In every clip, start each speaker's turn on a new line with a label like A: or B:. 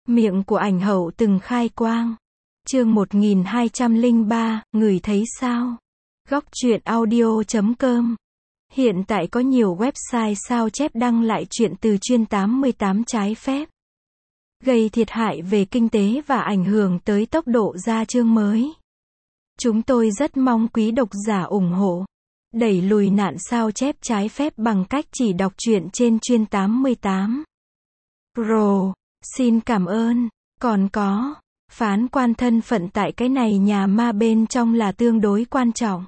A: Miệng của ảnh hậu từng khai quang. Chương 1203, người thấy sao? Góc truyện audio.com. Hiện tại có nhiều website sao chép đăng lại chuyện từ chuyên 88 trái phép, gây thiệt hại về kinh tế và ảnh hưởng tới tốc độ ra chương mới. Chúng tôi rất mong quý độc giả ủng hộ, đẩy lùi nạn sao chép trái phép bằng cách chỉ đọc truyện trên chuyên 88. Pro, xin cảm ơn. Còn có, phán quan thân phận tại cái này nhà ma bên trong là tương đối quan trọng.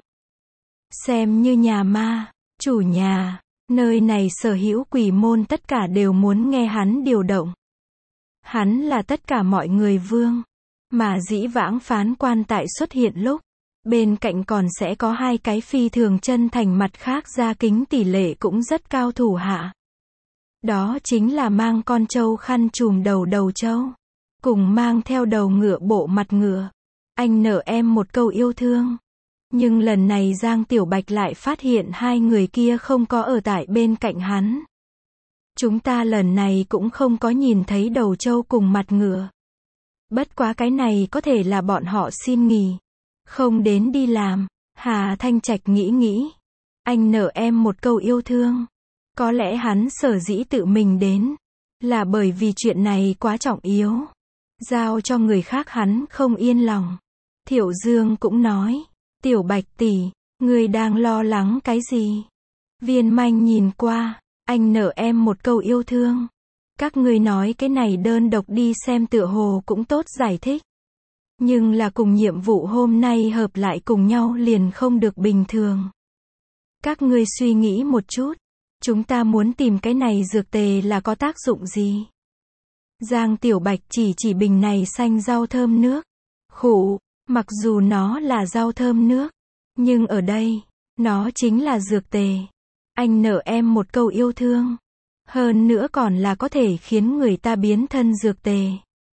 A: Xem như nhà ma, chủ nhà, nơi này sở hữu quỷ môn tất cả đều muốn nghe hắn điều động. Hắn là tất cả mọi người vương, mà dĩ vãng phán quan tại xuất hiện lúc, bên cạnh còn sẽ có hai cái phi thường chân thành mặt khác ra kính tỷ lệ cũng rất cao thủ hạ. Đó chính là mang con trâu khăn trùm đầu trâu, cùng mang theo đầu ngựa bộ mặt ngựa. Anh nợ em một câu yêu thương. Nhưng lần này Giang Tiểu Bạch lại phát hiện hai người kia không có ở tại bên cạnh hắn. Chúng ta lần này cũng không có nhìn thấy đầu trâu cùng mặt ngựa. Bất quá cái này có thể là bọn họ xin nghỉ, không đến đi làm. Hà Thanh Trạch nghĩ. Anh nợ em một câu yêu thương. Có lẽ hắn sở dĩ tự mình đến, là bởi vì chuyện này quá trọng yếu. Giao cho người khác hắn không yên lòng. Thiệu Dương cũng nói, Tiểu Bạch tỷ, ngươi đang lo lắng cái gì? Viên Manh nhìn qua, anh nợ em một câu yêu thương. Các ngươi nói cái này đơn độc đi xem tựa hồ cũng tốt giải thích. Nhưng là cùng nhiệm vụ hôm nay hợp lại cùng nhau liền không được bình thường. Các ngươi suy nghĩ một chút, chúng ta muốn tìm cái này dược tề là có tác dụng gì? Giang Tiểu Bạch chỉ bình này xanh rau thơm nước. Khụ, mặc dù nó là rau thơm nước, nhưng ở đây, nó chính là dược tề. Anh nợ em một câu yêu thương. Hơn nữa còn là có thể khiến người ta biến thân dược tề.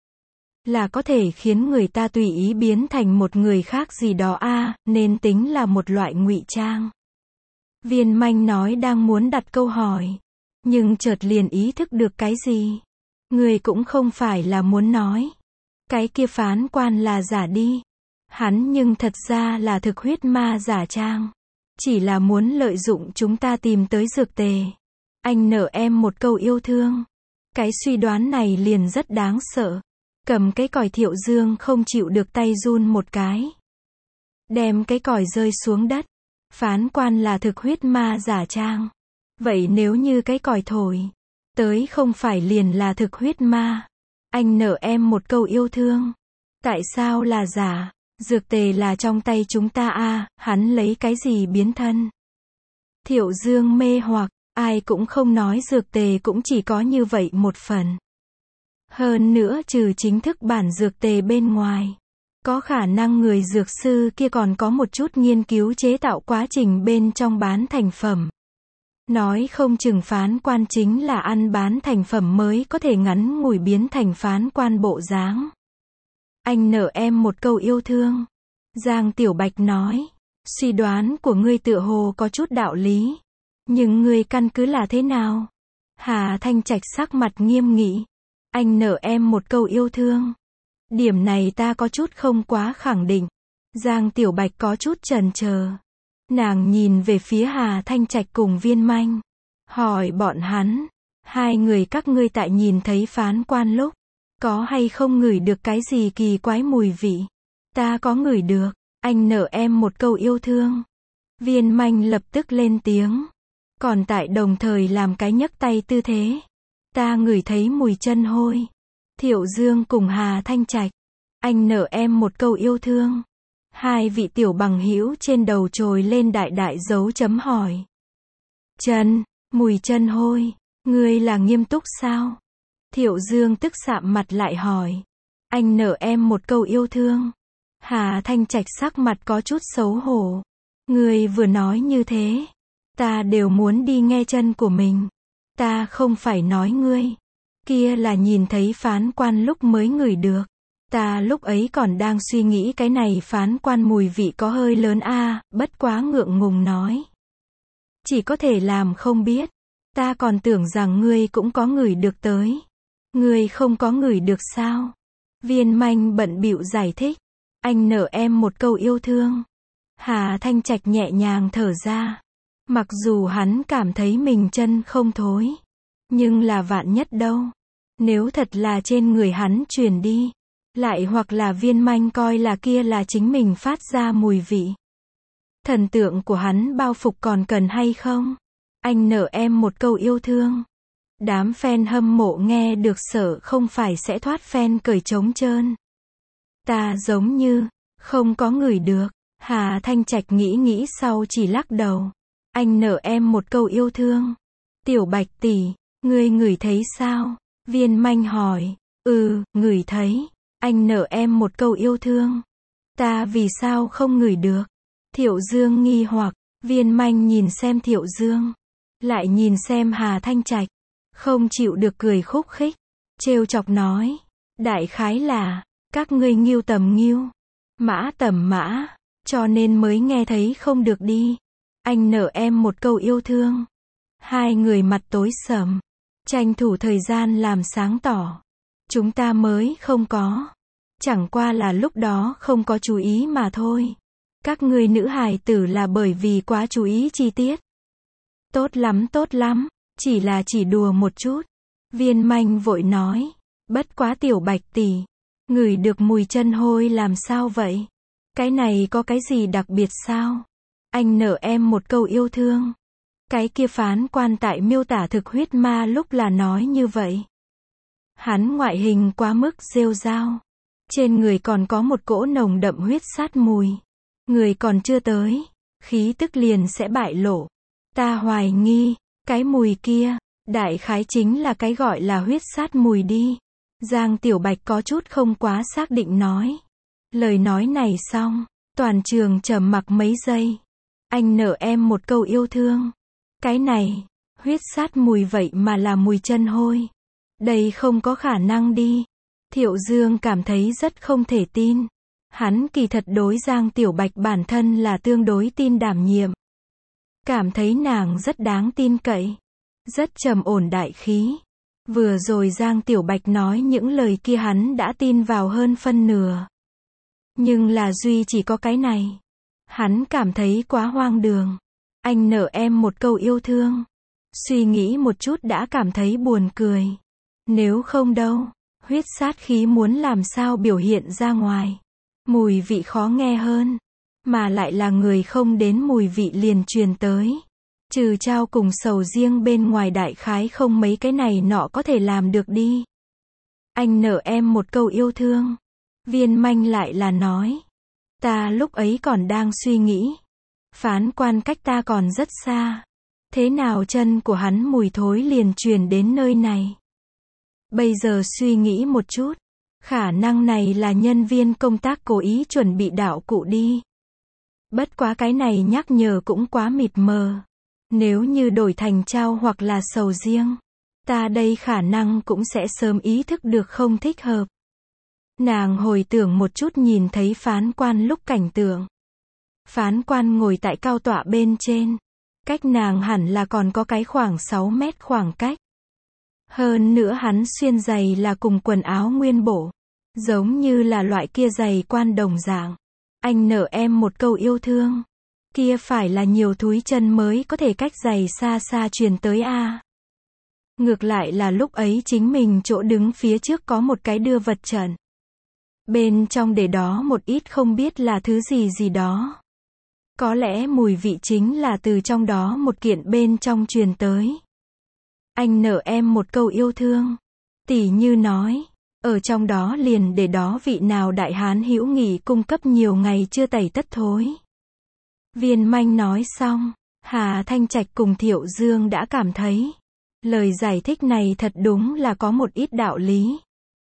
A: Là có thể khiến người ta tùy ý biến thành một người khác gì đó nên tính là một loại ngụy trang. Viên Manh nói đang muốn đặt câu hỏi, nhưng chợt liền ý thức được cái gì. Người cũng không phải là muốn nói cái kia phán quan là giả đi. Hắn nhưng thật ra là thực huyết ma giả trang, chỉ là muốn lợi dụng chúng ta tìm tới dược tề. Anh nợ em một câu yêu thương. Cái suy đoán này liền rất đáng sợ. Cầm cái còi Thiệu Dương không chịu được tay run một cái, đem cái còi rơi xuống đất. Phán quan là thực huyết ma giả trang, vậy nếu như cái còi thổi tới không phải liền là thực huyết ma? Anh nợ em một câu yêu thương. Tại sao là giả? Dược tề là trong tay chúng ta hắn lấy cái gì biến thân? Thiệu Dương mê hoặc, ai cũng không nói dược tề cũng chỉ có như vậy một phần. Hơn nữa trừ chính thức bản dược tề bên ngoài, có khả năng người dược sư kia còn có một chút nghiên cứu chế tạo quá trình bên trong bán thành phẩm. Nói không chừng phán quan chính là ăn bán thành phẩm mới có thể ngắn ngủi biến thành phán quan bộ dáng. Anh nợ em một câu yêu thương. Giang Tiểu Bạch nói, suy đoán của ngươi tựa hồ có chút đạo lý. Nhưng ngươi căn cứ là thế nào? Hà Thanh Trạch sắc mặt nghiêm nghị. Anh nợ em một câu yêu thương. Điểm này ta có chút không quá khẳng định. Giang Tiểu Bạch có chút chần chờ. Nàng nhìn về phía Hà Thanh Trạch cùng Viên Manh, hỏi bọn hắn, hai người các ngươi tại nhìn thấy phán quan lúc, có hay không ngửi được cái gì kỳ quái mùi vị? Ta có ngửi được. Anh nợ em một câu yêu thương. Viên Manh lập tức lên tiếng, còn tại đồng thời làm cái nhấc tay tư thế. Ta ngửi thấy mùi chân hôi. Thiệu Dương cùng Hà Thanh Trạch, anh nợ em một câu yêu thương. Hai vị tiểu bằng hữu trên đầu trồi lên đại dấu chấm hỏi. Mùi chân hôi, ngươi là nghiêm túc sao? Thiệu Dương tức sạm mặt lại hỏi. Anh nợ em một câu yêu thương. Hà Thanh Trạch sắc mặt có chút xấu hổ. Ngươi vừa nói như thế, ta đều muốn đi nghe chân của mình. Ta không phải nói ngươi. Kia là nhìn thấy phán quan lúc mới ngửi được. Ta lúc ấy còn đang suy nghĩ cái này phán quan mùi vị có hơi lớn bất quá ngượng ngùng nói. Chỉ có thể làm không biết. Ta còn tưởng rằng ngươi cũng có ngửi được tới. Ngươi không có ngửi được sao? Viên Manh bận bịu giải thích. Anh nợ em một câu yêu thương. Hà Thanh Trạch nhẹ nhàng thở ra. Mặc dù hắn cảm thấy mình chân không thối. Nhưng là vạn nhất đâu. Nếu thật là trên người hắn truyền đi. Lại hoặc là Viên Manh coi là kia là chính mình phát ra mùi vị. Thần tượng của hắn bao phục còn cần hay không? Anh nợ em một câu yêu thương. Đám fan hâm mộ nghe được sợ không phải sẽ thoát fan cởi trống trơn. Ta giống như, không có người được. Hà Thanh Trạch nghĩ sau chỉ lắc đầu. Anh nợ em một câu yêu thương. Tiểu Bạch tỷ, ngươi ngửi thấy sao? Viên Manh hỏi. Ngửi thấy. Anh nợ em một câu yêu thương. Ta vì sao không ngửi được? Thiệu Dương nghi hoặc. Viên Manh nhìn xem Thiệu Dương. Lại nhìn xem Hà Thanh Trạch. Không chịu được cười khúc khích. Trêu chọc nói. Đại khái là, các ngươi nghiêu tầm nghiêu. Mã tầm mã. Cho nên mới nghe thấy không được đi. Anh nợ em một câu yêu thương. Hai người mặt tối sầm. Tranh thủ thời gian làm sáng tỏ. Chúng ta mới không có. Chẳng qua là lúc đó không có chú ý mà thôi. Các ngươi nữ hài tử là bởi vì quá chú ý chi tiết. Tốt lắm. Chỉ đùa một chút. Viên Manh vội nói. Bất quá Tiểu Bạch tỷ. Ngửi được mùi chân hôi làm sao vậy? Cái này có cái gì đặc biệt sao? Anh nợ em một câu yêu thương. Cái kia phán quan tại miêu tả thực huyết ma lúc là nói như vậy. Hắn ngoại hình quá mức rêu rao. Trên người còn có một cỗ nồng đậm huyết sát mùi. Người còn chưa tới. Khí tức liền sẽ bại lộ. Ta hoài nghi. Cái mùi kia. Đại khái chính là cái gọi là huyết sát mùi đi. Giang Tiểu Bạch có chút không quá xác định nói. Lời nói này xong. Toàn trường trầm mặc mấy giây. Anh nợ em một câu yêu thương. Cái này. Huyết sát mùi vậy mà là mùi chân hôi. Đây không có khả năng đi. Thiệu Dương cảm thấy rất không thể tin. Hắn kỳ thật đối Giang Tiểu Bạch bản thân là tương đối tin đảm nhiệm. Cảm thấy nàng rất đáng tin cậy. Rất trầm ổn đại khí. Vừa rồi Giang Tiểu Bạch nói những lời kia hắn đã tin vào hơn phân nửa. Nhưng là duy chỉ có cái này. Hắn cảm thấy quá hoang đường. Anh nợ em một câu yêu thương. Suy nghĩ một chút đã cảm thấy buồn cười. Nếu không đâu. Huyết sát khí muốn làm sao biểu hiện ra ngoài. Mùi vị khó nghe hơn. Mà lại là người không đến mùi vị liền truyền tới. Trừ trao cùng sầu riêng bên ngoài đại khái không mấy cái này nọ có thể làm được đi. Anh nợ em một câu yêu thương. Viên Manh lại là nói. Ta lúc ấy còn đang suy nghĩ. Phán quan cách ta còn rất xa. Thế nào chân của hắn mùi thối liền truyền đến nơi này. Bây giờ suy nghĩ một chút. Khả năng này là nhân viên công tác cố ý chuẩn bị đạo cụ đi. Bất quá cái này nhắc nhở cũng quá mịt mờ. Nếu như đổi thành trao hoặc là sầu riêng. Ta đây khả năng cũng sẽ sớm ý thức được không thích hợp. Nàng hồi tưởng một chút nhìn thấy phán quan lúc cảnh tượng. Phán quan ngồi tại cao tọa bên trên. Cách nàng hẳn là còn có cái khoảng 6 mét khoảng cách. Hơn nữa hắn xuyên giày là cùng quần áo nguyên bộ. Giống như là loại kia giày quan đồng dạng. Anh nợ em một câu yêu thương. Kia phải là nhiều thúi chân mới có thể cách giày xa xa truyền tới a. Ngược lại là lúc ấy chính mình chỗ đứng phía trước có một cái đưa vật trận. Bên trong để đó một ít không biết là thứ gì đó. Có lẽ mùi vị chính là từ trong đó một kiện bên trong truyền tới. Anh nợ em một câu yêu thương. Tỉ như nói. Ở trong đó liền để đó vị nào đại hán hữu nghị cung cấp nhiều ngày chưa tẩy tất thối. Viên Manh nói xong. Hà Thanh Trạch cùng Thiệu Dương đã cảm thấy. Lời giải thích này thật đúng là có một ít đạo lý.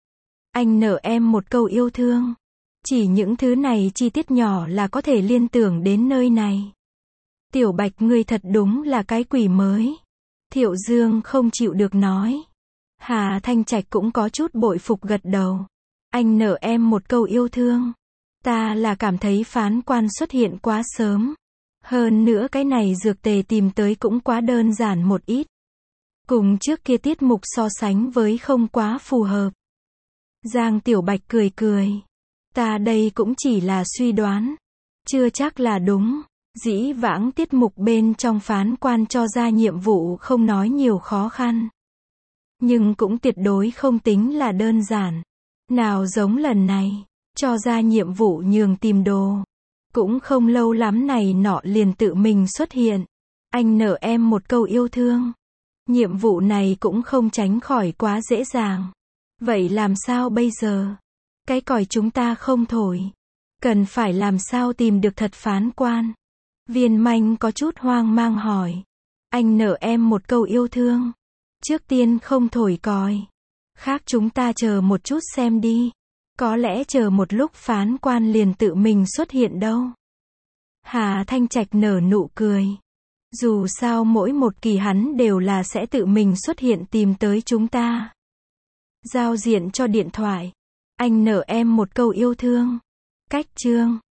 A: Anh nợ em một câu yêu thương. Chỉ những thứ này chi tiết nhỏ là có thể liên tưởng đến nơi này. Tiểu Bạch ngươi thật đúng là cái quỷ mới. Thiệu Dương không chịu được nói. Hà Thanh Trạch cũng có chút bội phục gật đầu. Anh nợ em một câu yêu thương. Ta là cảm thấy phán quan xuất hiện quá sớm. Hơn nữa cái này dược tề tìm tới cũng quá đơn giản một ít. Cùng trước kia tiết mục so sánh với không quá phù hợp. Giang Tiểu Bạch cười cười. Ta đây cũng chỉ là suy đoán. Chưa chắc là đúng. Dĩ vãng tiết mục bên trong phán quan cho ra nhiệm vụ không nói nhiều khó khăn. Nhưng cũng tuyệt đối không tính là đơn giản. Nào giống lần này, cho ra nhiệm vụ nhường tìm đồ. Cũng không lâu lắm này nọ liền tự mình xuất hiện. Anh nợ em một câu yêu thương. Nhiệm vụ này cũng không tránh khỏi quá dễ dàng. Vậy làm sao bây giờ? Cái còi chúng ta không thổi. Cần phải làm sao tìm được thật phán quan? Viên Manh có chút hoang mang hỏi. Anh nợ em một câu yêu thương. Trước tiên không thổi còi. Khác chúng ta chờ một chút xem đi. Có lẽ chờ một lúc phán quan liền tự mình xuất hiện đâu. Hà Thanh Trạch nở nụ cười. Dù sao mỗi một kỳ hắn đều là sẽ tự mình xuất hiện tìm tới chúng ta. Giao diện cho điện thoại. Anh nợ em một câu yêu thương. Cách chương.